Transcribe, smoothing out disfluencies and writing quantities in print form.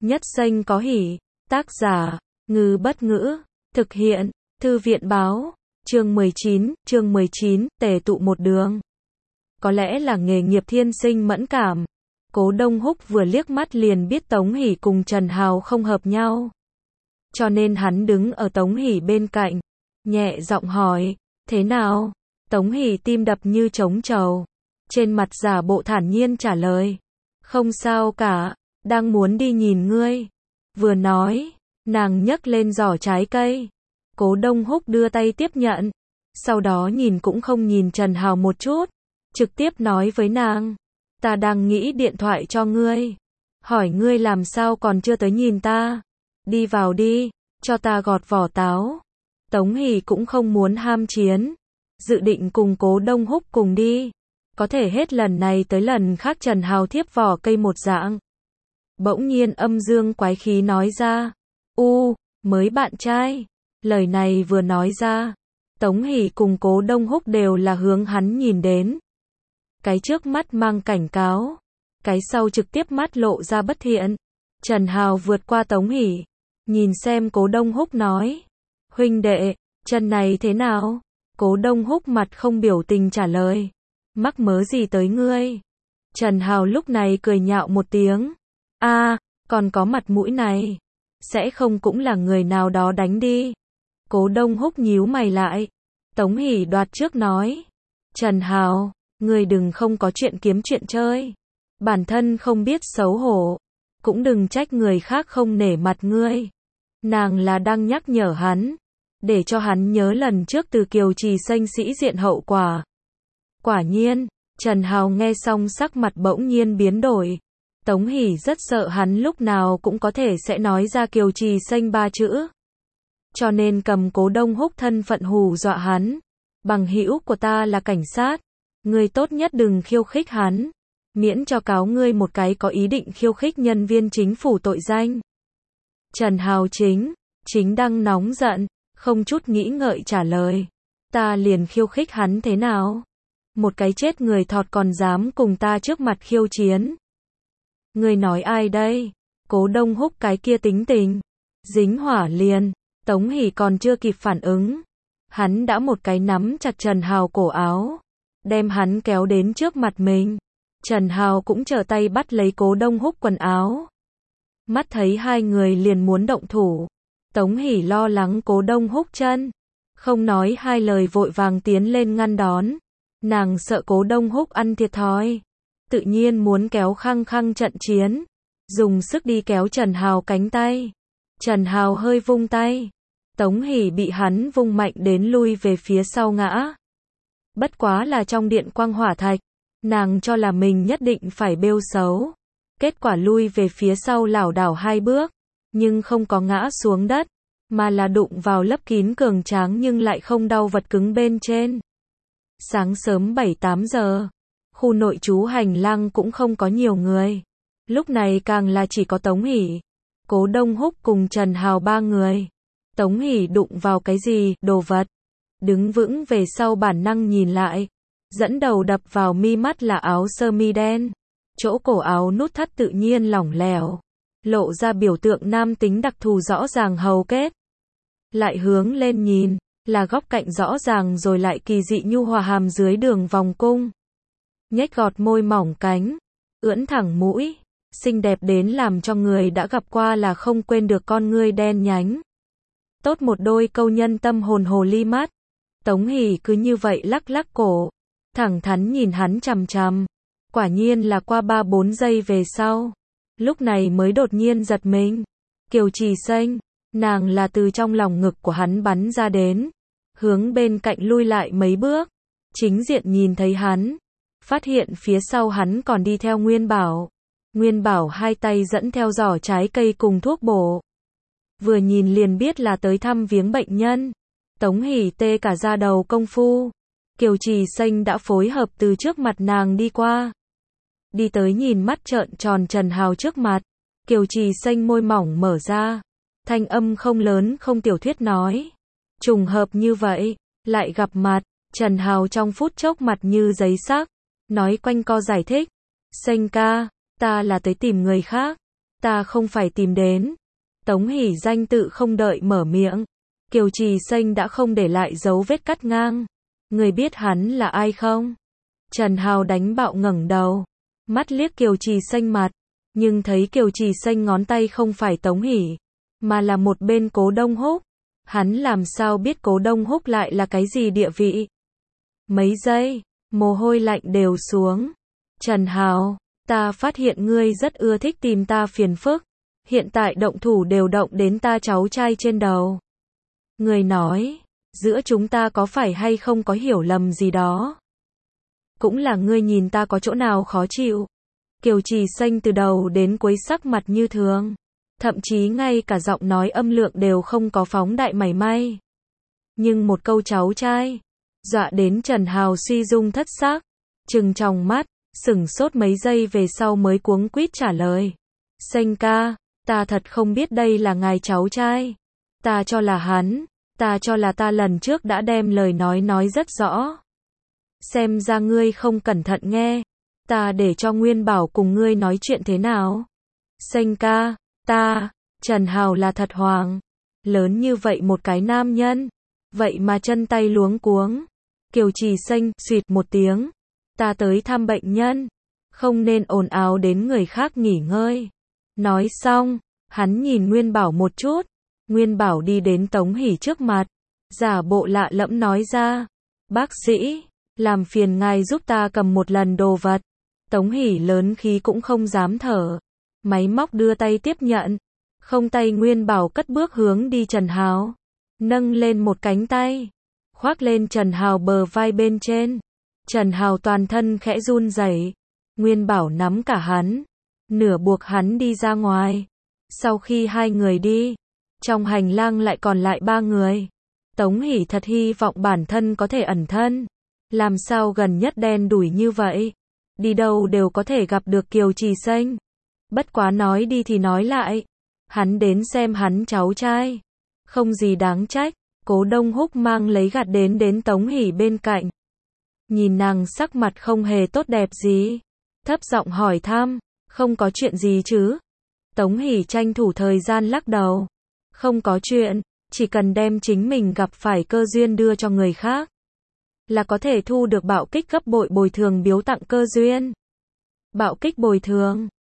Nhất xanh có hỉ. Tác giả, Ngư Bất Ngữ. Thực hiện, Thư viện Báo. Chương 19, tề tụ một đường. Có lẽ là nghề nghiệp thiên sinh mẫn cảm. Cố Đông Húc vừa liếc mắt liền biết Tống Hỷ cùng Trần Hào không hợp nhau. Cho nên hắn đứng ở Tống Hỷ bên cạnh, nhẹ giọng hỏi, thế nào? Tống Hỷ tim đập như trống trầu. Trên mặt giả bộ thản nhiên trả lời, không sao cả, đang muốn đi nhìn ngươi. Vừa nói, nàng nhấc lên giỏ trái cây. Cố Đông Húc đưa tay tiếp nhận, sau đó nhìn cũng không nhìn Trần Hào một chút, trực tiếp nói với nàng, ta đang nghĩ điện thoại cho ngươi, hỏi ngươi làm sao còn chưa tới nhìn ta, đi vào đi, cho ta gọt vỏ táo. Tống Hỷ cũng không muốn ham chiến, dự định cùng Cố Đông Húc cùng đi, có thể hết lần này tới lần khác Trần Hào thiếp vỏ cây một dạng. Bỗng nhiên âm dương quái khí nói ra, mới bạn trai. Lời này vừa nói ra, Tống Hỷ cùng Cố Đông Húc đều là hướng hắn nhìn đến. Cái trước mắt mang cảnh cáo, cái sau trực tiếp mắt lộ ra bất thiện. Trần Hào vượt qua Tống Hỷ, nhìn xem Cố Đông Húc nói, huynh đệ, chân này thế nào? Cố Đông Húc mặt không biểu tình trả lời, mắc mớ gì tới ngươi? Trần Hào lúc này cười nhạo một tiếng, còn có mặt mũi này, sẽ không cũng là người nào đó đánh đi. Cố Đông Húc nhíu mày lại. Tống Hỷ đoạt trước nói, Trần Hào, ngươi đừng không có chuyện kiếm chuyện chơi, bản thân không biết xấu hổ, cũng đừng trách người khác không nể mặt ngươi. Nàng là đang nhắc nhở hắn, để cho hắn nhớ lần trước từ Kiều Trì Xanh sĩ diện hậu quả. Quả nhiên, Trần Hào nghe xong sắc mặt bỗng nhiên biến đổi. Tống Hỷ rất sợ hắn lúc nào cũng có thể sẽ nói ra Kiều Trì Xanh ba chữ. Cho nên cầm Cố Đông Húc thân phận hù dọa hắn. Bằng hữu của ta là cảnh sát, ngươi tốt nhất đừng khiêu khích hắn, miễn cho cáo ngươi một cái có ý định khiêu khích nhân viên chính phủ tội danh. Trần Hào chính đang nóng giận, không chút nghĩ ngợi trả lời, ta liền khiêu khích hắn thế nào? Một cái chết người thọt còn dám cùng ta trước mặt khiêu chiến. Ngươi nói ai đây? Cố Đông Húc cái kia tính tình, dính hỏa liền. Tống Hỷ còn chưa kịp phản ứng, hắn đã một cái nắm chặt Trần Hào cổ áo, đem hắn kéo đến trước mặt mình. Trần Hào cũng trở tay bắt lấy Cố Đông Húc quần áo. Mắt thấy hai người liền muốn động thủ, Tống Hỷ lo lắng Cố Đông Húc chân, không nói hai lời vội vàng tiến lên ngăn đón. Nàng sợ Cố Đông Húc ăn thiệt thòi, tự nhiên muốn kéo khăng khăng trận chiến, dùng sức đi kéo Trần Hào cánh tay. Trần Hào hơi vung tay, Tống Hỷ bị hắn vung mạnh đến lui về phía sau ngã. Bất quá là trong điện quang hỏa thạch, nàng cho là mình nhất định phải bêu xấu. Kết quả lui về phía sau lảo đảo hai bước, nhưng không có ngã xuống đất, mà là đụng vào lấp kín cường tráng nhưng lại không đau vật cứng bên trên. Sáng sớm 7-8 giờ, khu nội trú hành lang cũng không có nhiều người. Lúc này càng là chỉ có Tống Hỷ, Cố Đông Húc cùng Trần Hào ba người. Tống Hỷ đụng vào cái gì, đồ vật. Đứng vững về sau bản năng nhìn lại. Dẫn đầu đập vào mi mắt là áo sơ mi đen. Chỗ cổ áo nút thắt tự nhiên lỏng lẻo, lộ ra biểu tượng nam tính đặc thù rõ ràng hầu kết. Lại hướng lên nhìn, là góc cạnh rõ ràng rồi lại kỳ dị nhu hòa hàm dưới đường vòng cung. Nhếch gọt môi mỏng cánh, ưỡn thẳng mũi, xinh đẹp đến làm cho người đã gặp qua là không quên được con ngươi đen nhánh. Tốt một đôi câu nhân tâm hồn hồ ly mắt. Tống Hỷ cứ như vậy lắc lắc cổ, thẳng thắn nhìn hắn chằm chằm. Quả nhiên là qua 3-4 giây về sau, lúc này mới đột nhiên giật mình. Kiều Trì Xanh, nàng là từ trong lòng ngực của hắn bắn ra đến, hướng bên cạnh lui lại mấy bước, chính diện nhìn thấy hắn, phát hiện phía sau hắn còn đi theo Nguyên Bảo. Nguyên Bảo hai tay dẫn theo giỏ trái cây cùng thuốc bổ. Vừa nhìn liền biết là tới thăm viếng bệnh nhân. Tống Hỷ tê cả da đầu công phu. Kiều Trì Xanh đã phối hợp từ trước mặt nàng đi qua. Đi tới nhìn mắt trợn tròn Trần Hào trước mặt. Kiều Trì Xanh môi mỏng mở ra. Thanh âm không lớn không tiểu thuyết nói. Trùng hợp như vậy, lại gặp mặt. Trần Hào trong phút chốc mặt như giấy xác. Nói quanh co giải thích. Xanh ca, ta là tới tìm người khác. ta không phải tìm đến. Tống Hỷ danh tự không đợi mở miệng. Kiều Trì Xanh đã không để lại dấu vết cắt ngang. Người biết hắn là ai không? Trần Hào đánh bạo ngẩng đầu. Mắt liếc Kiều Trì Xanh mặt. Nhưng thấy Kiều Trì Xanh ngón tay không phải Tống Hỷ. Mà là một bên Cố Đông Húc. Hắn làm sao biết Cố Đông Húc lại là cái gì địa vị? Mấy giây, mồ hôi lạnh đều xuống. Trần Hào, ta phát hiện ngươi rất ưa thích tìm ta phiền phức. Hiện tại động thủ đều động đến ta cháu trai trên đầu. Người nói, giữa chúng ta có phải hay không có hiểu lầm gì đó? Cũng là ngươi nhìn ta có chỗ nào khó chịu. Kiều Trì Xanh từ đầu đến cuối sắc mặt như thường. Thậm chí ngay cả giọng nói âm lượng đều không có phóng đại mảy may. Nhưng một câu cháu trai, dọa đến Trần Hào suy dung thất xác. Trừng tròng mắt, sửng sốt mấy giây về sau mới cuống quýt trả lời. Xanh ca, ta thật không biết đây là ngài cháu trai. Ta cho là hắn, ta cho là ta lần trước đã đem lời nói rất rõ. Xem ra ngươi không cẩn thận nghe. Ta để cho Nguyên Bảo cùng ngươi nói chuyện thế nào? Xanh ca, Trần Hào là thật hoàng. Lớn như vậy một cái nam nhân. Vậy mà chân tay luống cuống. Kiều Trì Xanh, xuyệt một tiếng. Ta tới thăm bệnh nhân. Không nên ồn ào đến người khác nghỉ ngơi. Nói xong, hắn nhìn Nguyên Bảo một chút. Nguyên Bảo đi đến Tống Hỷ trước mặt. Giả bộ lạ lẫm nói ra. Bác sĩ, làm phiền ngài giúp ta cầm một lần đồ vật. Tống Hỷ lớn khí cũng không dám thở. Máy móc đưa tay tiếp nhận. Không tay Nguyên Bảo cất bước hướng đi Trần Hào. Nâng lên một cánh tay. Khoác lên Trần Hào bờ vai bên trên. Trần Hào toàn thân khẽ run rẩy. Nguyên Bảo nắm cả hắn. Nửa buộc hắn đi ra ngoài. Sau khi hai người đi, trong hành lang lại còn lại 3 người. Tống Hỷ thật hy vọng bản thân có thể ẩn thân. Làm sao gần nhất đen đủi như vậy. Đi đâu đều có thể gặp được Kiều Trì Xanh. Bất quá nói đi thì nói lại. Hắn đến xem hắn cháu trai. Không gì đáng trách. Cố Đông Húc mang lấy gạt đến Tống Hỷ bên cạnh. Nhìn nàng sắc mặt không hề tốt đẹp gì. Thấp giọng hỏi thăm. Không có chuyện gì chứ? Tống Hỷ tranh thủ thời gian lắc đầu. Không có chuyện. Chỉ cần đem chính mình gặp phải cơ duyên đưa cho người khác. Là có thể thu được bạo kích gấp bội bồi thường biếu tặng cơ duyên. Bạo kích bồi thường.